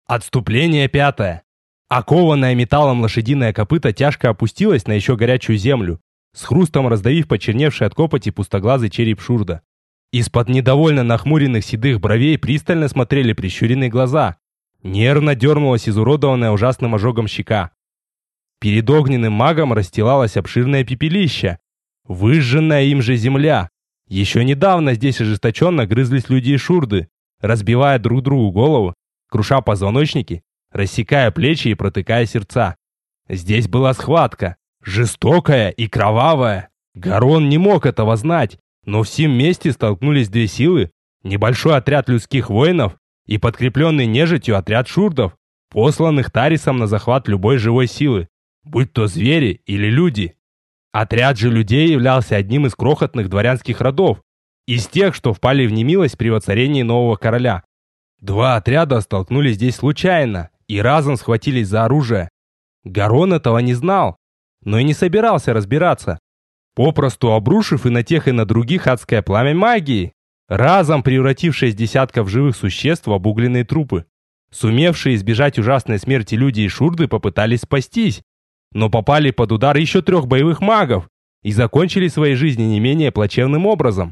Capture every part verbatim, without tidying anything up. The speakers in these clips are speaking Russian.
Отступление пятое. Окованное металлом лошадиное копыто тяжко опустилось на еще горячую землю, с хрустом раздавив почерневший от копоти пустоглазый череп Шурда. Из-под недовольно нахмуренных седых бровей пристально смотрели прищуренные глаза. Нервно дернулась изуродованная ужасным ожогом щека. Перед огненным магом расстилалось обширное пепелище, выжженная им же земля. Еще недавно здесь ожесточенно грызлись люди и шурды, разбивая друг другу голову, круша позвоночники, рассекая плечи и протыкая сердца. Здесь была схватка, жестокая и кровавая. Гарон не мог этого знать, но всем вместе столкнулись две силы: небольшой отряд людских воинов и подкрепленный нежитью отряд шурдов, посланных Тарисом на захват любой живой силы, будь то звери или люди. Отряд же людей являлся одним из крохотных дворянских родов, из тех, что впали в немилость при воцарении нового короля. Два отряда столкнулись здесь случайно и разом схватились за оружие. Гарон этого не знал, но и не собирался разбираться, попросту обрушив и на тех, и на других адское пламя магии, разом превратившее десятков живых существ в обугленные трупы. Сумевшие избежать ужасной смерти люди и шурды попытались спастись, но попали под удар еще трех боевых магов и закончили свои жизни не менее плачевным образом.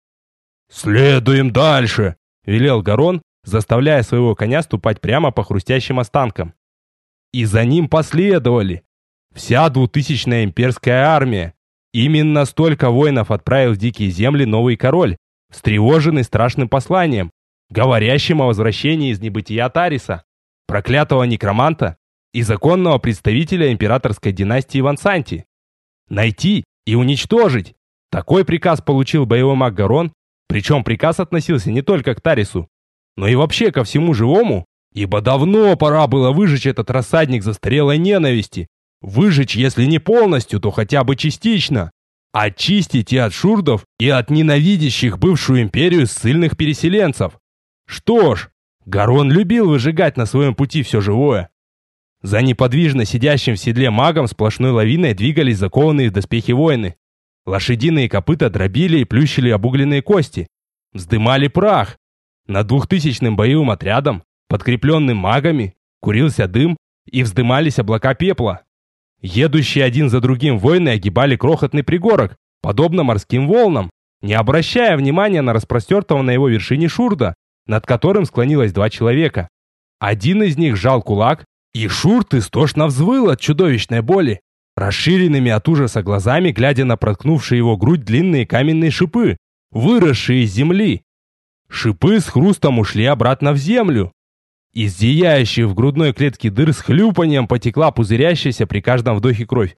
«Следуем дальше!» — велел Гарон, заставляя своего коня ступать прямо по хрустящим останкам. И за ним последовали вся двухтысячная имперская армия. Именно столько воинов отправил в дикие земли новый король, встревоженный страшным посланием, говорящим о возвращении из небытия Тариса, проклятого некроманта и законного представителя императорской династии Вансанти. Найти и уничтожить. Такой приказ получил боевой маг Гарон, причем приказ относился не только к Тарису, но и вообще ко всему живому, ибо давно пора было выжечь этот рассадник застарелой ненависти. Выжечь, если не полностью, то хотя бы частично. Очистить и от шурдов, и от ненавидящих бывшую империю ссыльных переселенцев. Что ж, Гарон любил выжигать на своем пути все живое. За неподвижно сидящим в седле магом сплошной лавиной двигались закованные в доспехи воины. Лошадиные копыта дробили и плющили обугленные кости. Вздымали прах. Над двухтысячным боевым отрядом, подкрепленным магами, курился дым и вздымались облака пепла. Едущие один за другим воины огибали крохотный пригорок, подобно морским волнам, не обращая внимания на распростертого на его вершине шурда, над которым склонилось два человека. Один из них сжал кулак, и шурд истошно взвыл от чудовищной боли, расширенными от ужаса глазами, глядя на проткнувшие его грудь длинные каменные шипы, выросшие из земли. Шипы с хрустом ушли обратно в землю. Из зияющих в грудной клетке дыр с хлюпанием потекла пузырящаяся при каждом вдохе кровь.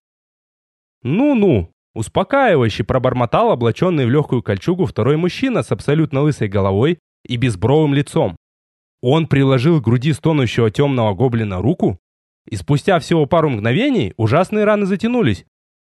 «Ну-ну», — успокаивающе пробормотал облаченный в легкую кольчугу второй мужчина с абсолютно лысой головой и безбровым лицом. Он приложил к груди стонущего темного гоблина руку, и спустя всего пару мгновений ужасные раны затянулись.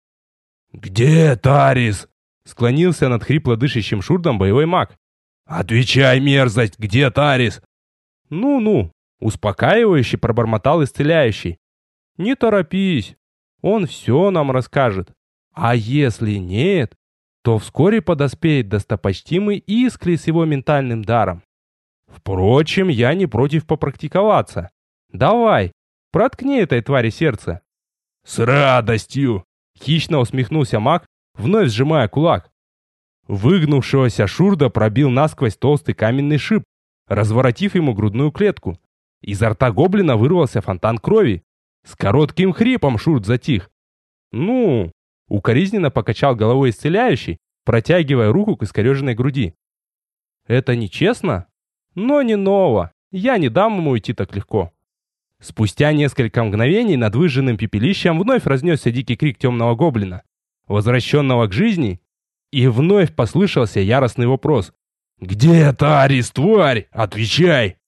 «Где Тарис?» — склонился над хрипло дышащим шурдом боевой маг. «Отвечай, мерзость, где Тарис?» «Ну-ну», — успокаивающе пробормотал исцеляющий. «Не торопись, он все нам расскажет. А если нет, то вскоре подоспеет достопочтимый Искри с его ментальным даром. Впрочем, я не против попрактиковаться. Давай, проткни этой твари сердце». «С радостью!» — хищно усмехнулся маг, вновь сжимая кулак. Выгнувшегося шурда пробил насквозь толстый каменный шип, разворотив ему грудную клетку. Изо рта гоблина вырвался фонтан крови. С коротким хрипом шурд затих. «Ну!» — укоризненно покачал головой исцеляющий, протягивая руку к искореженной груди. «Это нечестно? Но не ново. Я не дам ему уйти так легко». Спустя несколько мгновений над выжженным пепелищем вновь разнесся дикий крик темного гоблина, возвращенного к жизни, и вновь послышался яростный вопрос. «Где Тарис, тварь? Отвечай!»